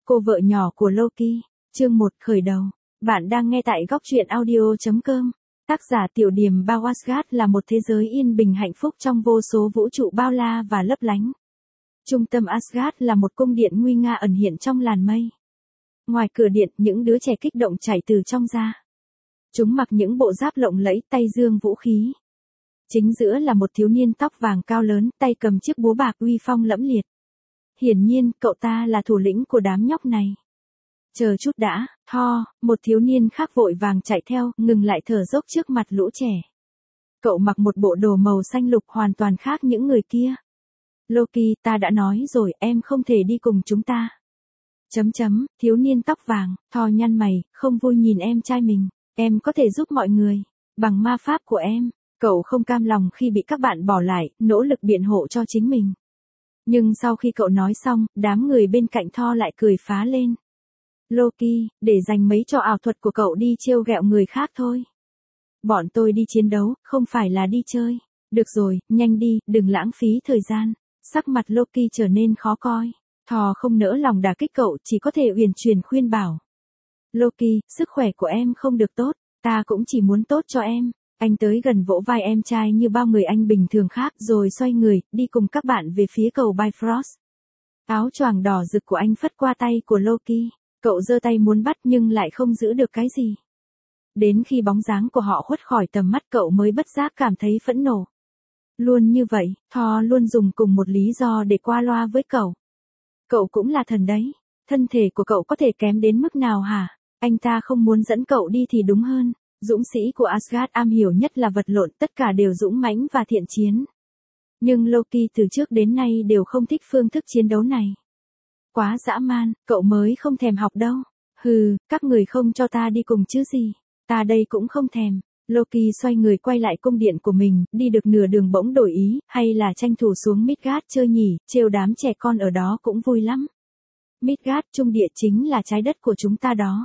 Cô vợ nhỏ của Loki, chương 1 khởi đầu. Bạn đang nghe tại góc truyện audio.com. Tác giả Tiểu Điềm Bao. Asgard là một thế giới yên bình hạnh phúc trong vô số vũ trụ bao la và lấp lánh. Trung tâm Asgard là một cung điện nguy nga ẩn hiện trong làn mây. Ngoài cửa điện, những đứa trẻ kích động chảy từ trong ra. Chúng mặc những bộ giáp lộng lẫy, tay giương vũ khí. Chính giữa là một thiếu niên tóc vàng cao lớn, tay cầm chiếc búa bạc uy phong lẫm liệt. Hiển nhiên, cậu ta là thủ lĩnh của đám nhóc này. Chờ chút đã, Thor, một thiếu niên khác vội vàng chạy theo, ngừng lại thở dốc trước mặt lũ trẻ. Cậu mặc một bộ đồ màu xanh lục hoàn toàn khác những người kia. Loki, ta đã nói rồi, em không thể đi cùng chúng ta. Thiếu niên tóc vàng, Thor nhăn mày, không vui nhìn em trai mình. Em có thể giúp mọi người, bằng ma pháp của em. Cậu không cam lòng khi bị các bạn bỏ lại, nỗ lực biện hộ cho chính mình. Nhưng sau khi cậu nói xong, đám người bên cạnh Thor lại cười phá lên. Loki, để dành mấy trò ảo thuật của cậu đi trêu ghẹo người khác thôi. Bọn tôi đi chiến đấu, không phải là đi chơi. Được rồi, nhanh đi, đừng lãng phí thời gian. Sắc mặt Loki trở nên khó coi. Thor không nỡ lòng đả kích cậu, chỉ có thể uyển chuyển khuyên bảo. Loki, sức khỏe của em không được tốt, ta cũng chỉ muốn tốt cho em. Anh tới gần vỗ vai em trai như bao người anh bình thường khác rồi xoay người, đi cùng các bạn về phía cầu Bifrost. Áo choàng đỏ rực của anh phất qua tay của Loki. Cậu giơ tay muốn bắt nhưng lại không giữ được cái gì. Đến khi bóng dáng của họ khuất khỏi tầm mắt cậu mới bất giác cảm thấy phẫn nộ. Luôn như vậy, Thor luôn dùng cùng một lý do để qua loa với cậu. Cậu cũng là thần đấy. Thân thể của cậu có thể kém đến mức nào hả? Anh ta không muốn dẫn cậu đi thì đúng hơn. Dũng sĩ của Asgard am hiểu nhất là vật lộn, tất cả đều dũng mãnh và thiện chiến. Nhưng Loki từ trước đến nay đều không thích phương thức chiến đấu này. Quá dã man, cậu mới không thèm học đâu. Hừ, các người không cho ta đi cùng chứ gì. Ta đây cũng không thèm. Loki xoay người quay lại cung điện của mình, đi được nửa đường bỗng đổi ý, hay là tranh thủ xuống Midgard chơi nhỉ, trêu đám trẻ con ở đó cũng vui lắm. Midgard, trung địa chính là trái đất của chúng ta đó.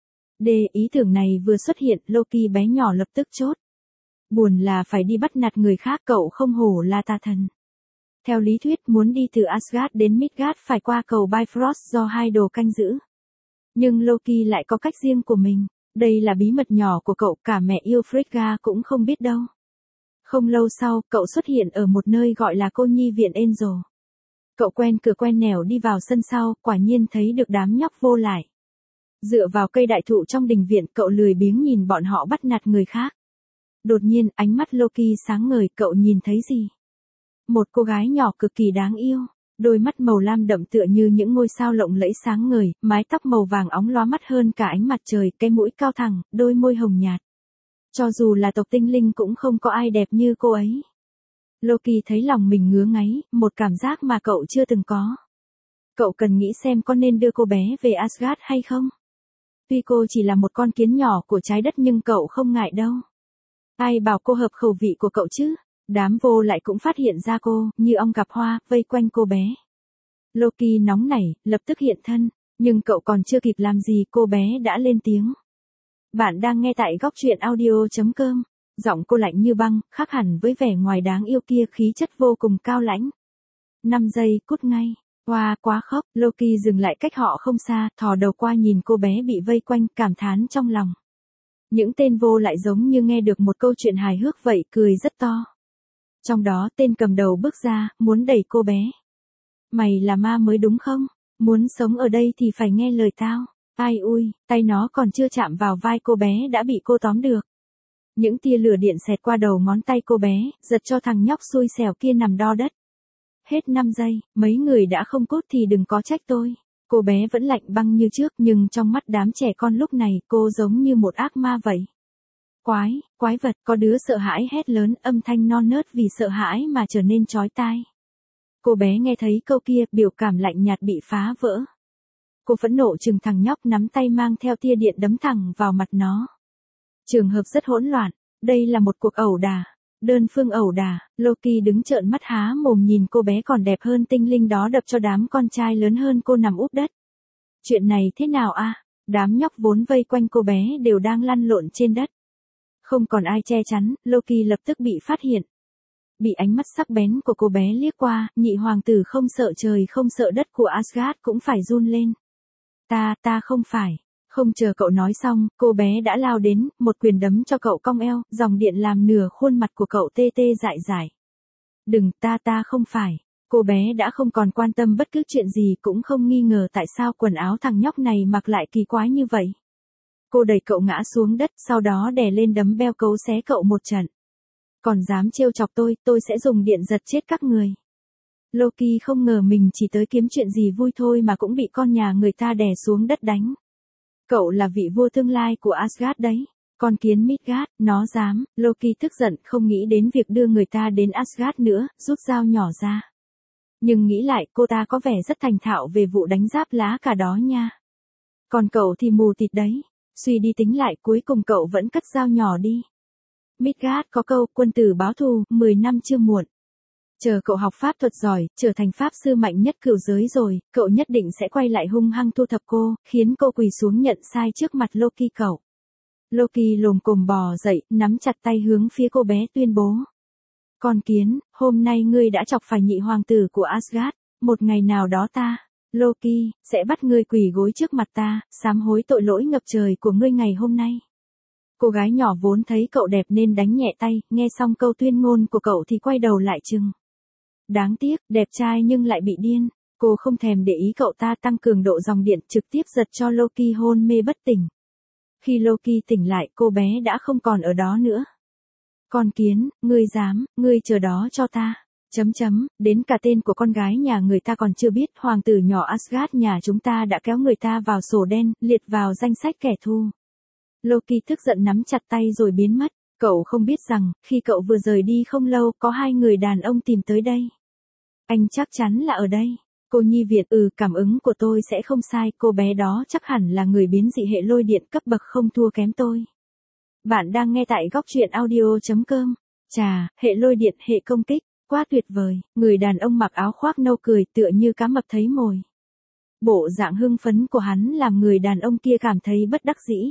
Ý tưởng này vừa xuất hiện, Loki bé nhỏ lập tức chốt. Buồn là phải đi bắt nạt người khác, cậu không hổ là tà thần. Theo lý thuyết muốn đi từ Asgard đến Midgard phải qua cầu Bifrost do hai đồ canh giữ. Nhưng Loki lại có cách riêng của mình. Đây là bí mật nhỏ của cậu, cả mẹ yêu Frigga cũng không biết đâu. Không lâu sau, cậu xuất hiện ở một nơi gọi là cô nhi viện Angel. Cậu quen cửa quen nẻo đi vào sân sau, quả nhiên thấy được đám nhóc vô lại. Dựa vào cây đại thụ trong đình viện, cậu lười biếng nhìn bọn họ bắt nạt người khác. Đột nhiên, ánh mắt Loki sáng ngời, cậu nhìn thấy gì? Một cô gái nhỏ cực kỳ đáng yêu, đôi mắt màu lam đậm tựa như những ngôi sao lộng lẫy sáng ngời, mái tóc màu vàng óng lóa mắt hơn cả ánh mặt trời, cái mũi cao thẳng, đôi môi hồng nhạt. Cho dù là tộc tinh linh cũng không có ai đẹp như cô ấy. Loki thấy lòng mình ngứa ngáy, một cảm giác mà cậu chưa từng có. Cậu cần nghĩ xem có nên đưa cô bé về Asgard hay không? Tuy cô chỉ là một con kiến nhỏ của trái đất nhưng cậu không ngại đâu. Ai bảo cô hợp khẩu vị của cậu chứ? Đám vô lại cũng phát hiện ra cô, như ong gặp hoa, vây quanh cô bé. Loki nóng nảy, lập tức hiện thân, nhưng cậu còn chưa kịp làm gì cô bé đã lên tiếng. Bạn đang nghe tại góc truyện audio.com. Giọng cô lạnh như băng, khác hẳn với vẻ ngoài đáng yêu kia, khí chất vô cùng cao lãnh. 5 giây, cút ngay. Wow, quá khóc, Loki dừng lại cách họ không xa, thò đầu qua nhìn cô bé bị vây quanh, cảm thán trong lòng. Những tên vô lại giống như nghe được một câu chuyện hài hước vậy, cười rất to. Trong đó, tên cầm đầu bước ra, muốn đẩy cô bé. Mày là ma mới đúng không? Muốn sống ở đây thì phải nghe lời tao. Ai ui, tay nó còn chưa chạm vào vai cô bé đã bị cô tóm được. Những tia lửa điện xẹt qua đầu ngón tay cô bé, giật cho thằng nhóc xui xẻo kia nằm đo đất. Hết 5 giây, mấy người đã không cốt thì đừng có trách tôi. Cô bé vẫn lạnh băng như trước nhưng trong mắt đám trẻ con lúc này cô giống như một ác ma vậy. Quái vật, có đứa sợ hãi hét lớn, âm thanh non nớt vì sợ hãi mà trở nên chói tai. Cô bé nghe thấy câu kia, biểu cảm lạnh nhạt bị phá vỡ. Cô phẫn nộ chừng thằng nhóc, nắm tay mang theo tia điện đấm thẳng vào mặt nó. Trường hợp rất hỗn loạn, đây là một cuộc ẩu đả. Đơn phương ẩu đả, Loki đứng trợn mắt há mồm nhìn cô bé còn đẹp hơn tinh linh đó đập cho đám con trai lớn hơn cô nằm úp đất. Chuyện này thế nào a? Đám nhóc vốn vây quanh cô bé đều đang lăn lộn trên đất. Không còn ai che chắn, Loki lập tức bị phát hiện. Bị ánh mắt sắc bén của cô bé liếc qua, nhị hoàng tử không sợ trời không sợ đất của Asgard cũng phải run lên. Ta không phải. Không chờ cậu nói xong, cô bé đã lao đến, một quyền đấm cho cậu cong eo, dòng điện làm nửa khuôn mặt của cậu tê tê dại dại. Đừng, ta không phải. Cô bé đã không còn quan tâm bất cứ chuyện gì, cũng không nghi ngờ tại sao quần áo thằng nhóc này mặc lại kỳ quái như vậy. Cô đẩy cậu ngã xuống đất, sau đó đè lên đấm beo cấu xé cậu một trận. Còn dám trêu chọc tôi sẽ dùng điện giật chết các người. Loki không ngờ mình chỉ tới kiếm chuyện gì vui thôi mà cũng bị con nhà người ta đè xuống đất đánh. Cậu là vị vua tương lai của Asgard đấy. Con kiến Midgard, nó dám. Loki tức giận, không nghĩ đến việc đưa người ta đến Asgard nữa, rút dao nhỏ ra. Nhưng nghĩ lại, cô ta có vẻ rất thành thạo về vụ đánh giáp lá cả đó nha. Còn cậu thì mù tịt đấy. Suy đi tính lại, cuối cùng cậu vẫn cất dao nhỏ đi. Midgard có câu, quân tử báo thù, 10 năm chưa muộn. Chờ cậu học pháp thuật giỏi, trở thành pháp sư mạnh nhất cửu giới rồi, cậu nhất định sẽ quay lại hung hăng thu thập cô, khiến cô quỳ xuống nhận sai trước mặt Loki cậu. Loki lồm cồm bò dậy, nắm chặt tay hướng phía cô bé tuyên bố. Con kiến, hôm nay ngươi đã chọc phải nhị hoàng tử của Asgard, một ngày nào đó ta, Loki, sẽ bắt ngươi quỳ gối trước mặt ta, sám hối tội lỗi ngập trời của ngươi ngày hôm nay. Cô gái nhỏ vốn thấy cậu đẹp nên đánh nhẹ tay, nghe xong câu tuyên ngôn của cậu thì quay đầu lại chừng. Đáng tiếc, đẹp trai nhưng lại bị điên. Cô không thèm để ý cậu ta tăng cường độ dòng điện, trực tiếp giật cho Loki hôn mê bất tỉnh. Khi Loki tỉnh lại, cô bé đã không còn ở đó nữa. Con kiến, ngươi dám, ngươi chờ đó cho ta. Đến cả tên của con gái nhà người ta còn chưa biết, hoàng tử nhỏ Asgard nhà chúng ta đã kéo người ta vào sổ đen, liệt vào danh sách kẻ thù. Loki tức giận nắm chặt tay rồi biến mất. Cậu không biết rằng, khi cậu vừa rời đi không lâu, có hai người đàn ông tìm tới đây. Anh chắc chắn là ở đây. Cô Nhi Việt, cảm ứng của tôi sẽ không sai, cô bé đó chắc hẳn là người biến dị hệ lôi điện cấp bậc không thua kém tôi. Bạn đang nghe tại góc truyện audio.com. Chà, hệ lôi điện, hệ công kích, quá tuyệt vời. Người đàn ông mặc áo khoác nâu cười tựa như cá mập thấy mồi. Bộ dạng hưng phấn của hắn làm người đàn ông kia cảm thấy bất đắc dĩ.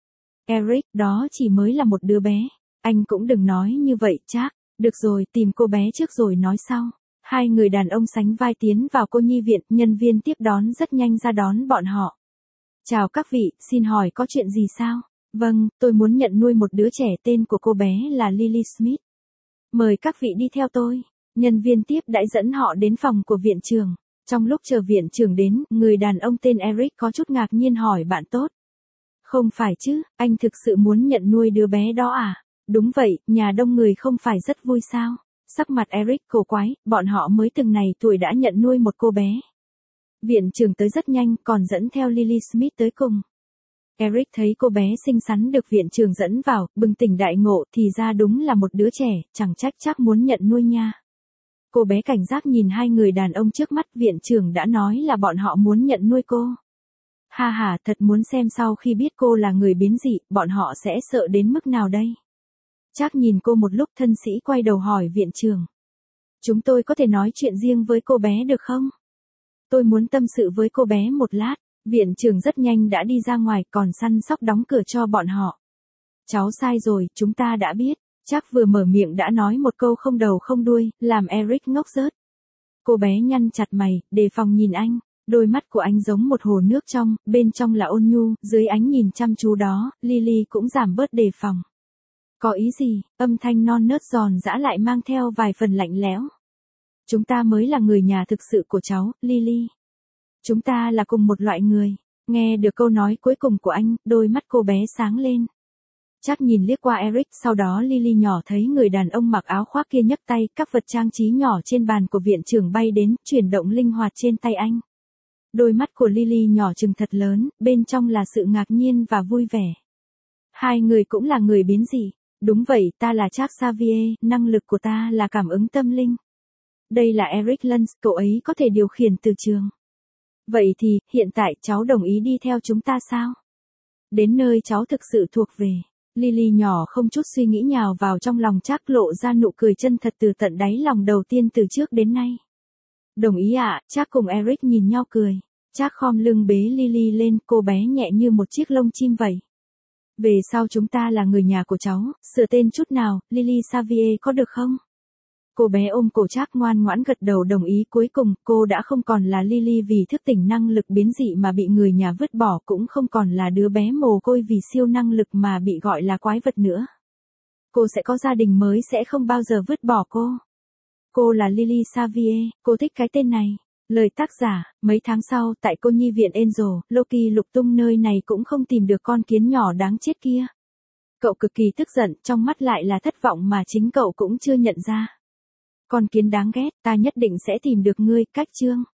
Eric, đó chỉ mới là một đứa bé. Anh cũng đừng nói như vậy, chắc. Được rồi, tìm cô bé trước rồi nói sau. Hai người đàn ông sánh vai tiến vào cô nhi viện, nhân viên tiếp đón rất nhanh ra đón bọn họ. Chào các vị, xin hỏi có chuyện gì sao? Vâng, tôi muốn nhận nuôi một đứa trẻ, tên của cô bé là Lily Smith. Mời các vị đi theo tôi. Nhân viên tiếp đãi dẫn họ đến phòng của viện trưởng. Trong lúc chờ viện trưởng đến, người đàn ông tên Eric có chút ngạc nhiên hỏi bạn tốt. Không phải chứ, anh thực sự muốn nhận nuôi đứa bé đó à? Đúng vậy, nhà đông người không phải rất vui sao? Sắc mặt Eric cổ quái, bọn họ mới từng này tuổi đã nhận nuôi một cô bé. Viện trưởng tới rất nhanh, còn dẫn theo Lily Smith tới cùng. Eric thấy cô bé xinh xắn được viện trưởng dẫn vào, bừng tỉnh đại ngộ, thì ra đúng là một đứa trẻ, chẳng trách chắc muốn nhận nuôi nha. Cô bé cảnh giác nhìn hai người đàn ông trước mắt, viện trưởng đã nói là bọn họ muốn nhận nuôi cô. Ha ha, thật muốn xem sau khi biết cô là người biến dị, bọn họ sẽ sợ đến mức nào đây? Chắc nhìn cô một lúc, thân sĩ quay đầu hỏi viện trưởng. Chúng tôi có thể nói chuyện riêng với cô bé được không? Tôi muốn tâm sự với cô bé một lát. Viện trưởng rất nhanh đã đi ra ngoài, còn săn sóc đóng cửa cho bọn họ. Cháu sai rồi, chúng ta đã biết. Chắc vừa mở miệng đã nói một câu không đầu không đuôi, làm Eric ngốc rớt. Cô bé nhăn chặt mày, đề phòng nhìn anh. Đôi mắt của anh giống một hồ nước trong, bên trong là ôn nhu, dưới ánh nhìn chăm chú đó, Lily cũng giảm bớt đề phòng. Có ý gì? Âm thanh non nớt giòn giã lại mang theo vài phần lạnh lẽo. Chúng ta mới là người nhà thực sự của cháu, Lily. Chúng ta là cùng một loại người. Nghe được câu nói cuối cùng của anh, đôi mắt cô bé sáng lên. Chắc nhìn liếc qua Eric, sau đó Lily nhỏ thấy người đàn ông mặc áo khoác kia nhấc tay, các vật trang trí nhỏ trên bàn của viện trưởng bay đến, chuyển động linh hoạt trên tay anh. Đôi mắt của Lily nhỏ trừng thật lớn, bên trong là sự ngạc nhiên và vui vẻ. Hai người cũng là người biến dị. Đúng vậy, ta là Charles Xavier, năng lực của ta là cảm ứng tâm linh. Đây là Eric Lance, cậu ấy có thể điều khiển từ trường. Vậy thì, hiện tại cháu đồng ý đi theo chúng ta sao? Đến nơi cháu thực sự thuộc về. Lily nhỏ không chút suy nghĩ nhào vào trong lòng Charles, lộ ra nụ cười chân thật từ tận đáy lòng đầu tiên từ trước đến nay. Đồng ý ạ, Charles cùng Eric nhìn nhau cười. Charles khom lưng bế Lily lên, cô bé nhẹ như một chiếc lông chim vậy. Về sau chúng ta là người nhà của cháu, sửa tên chút nào, Lily Xavier có được không? Cô bé ôm cổ Trác ngoan ngoãn gật đầu đồng ý, cuối cùng cô đã không còn là Lily vì thức tỉnh năng lực biến dị mà bị người nhà vứt bỏ, cũng không còn là đứa bé mồ côi vì siêu năng lực mà bị gọi là quái vật nữa. Cô sẽ có gia đình mới sẽ không bao giờ vứt bỏ cô. Cô là Lily Xavier, cô thích cái tên này. Lời tác giả, mấy tháng sau, tại cô nhi viện Angel, Loki lục tung nơi này cũng không tìm được con kiến nhỏ đáng chết kia. Cậu cực kỳ tức giận, trong mắt lại là thất vọng mà chính cậu cũng chưa nhận ra. Con kiến đáng ghét, ta nhất định sẽ tìm được ngươi, cách chương.